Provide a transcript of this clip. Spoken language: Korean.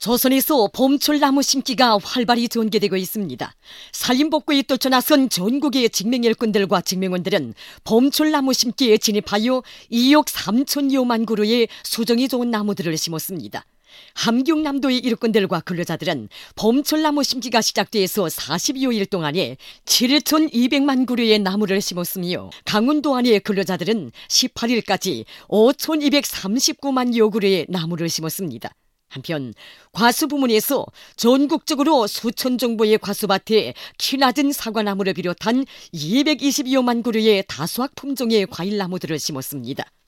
조선에서 봄철 나무 심기가 활발히 전개되고 있습니다. 산림복구에 뛰쳐나선 전국의 직맹일꾼들과 직맹원들은 봄철 나무 심기에 진입하여 2억 3천여만 그루의 수정이 좋은 나무들을 심었습니다. 함경남도의 일꾼들과 근로자들은 봄철 나무 심기가 시작돼서 40여일 동안에 7,200만 그루의 나무를 심었으며, 강원도 안의 근로자들은 18일까지 5,239만여 그루의 나무를 심었습니다. 한편 과수 부문에서 전국적으로 수천 정보의 과수밭에 키 낮은 사과나무를 비롯한 220여만 그루의 다수학 품종의 과일나무들을 심었습니다.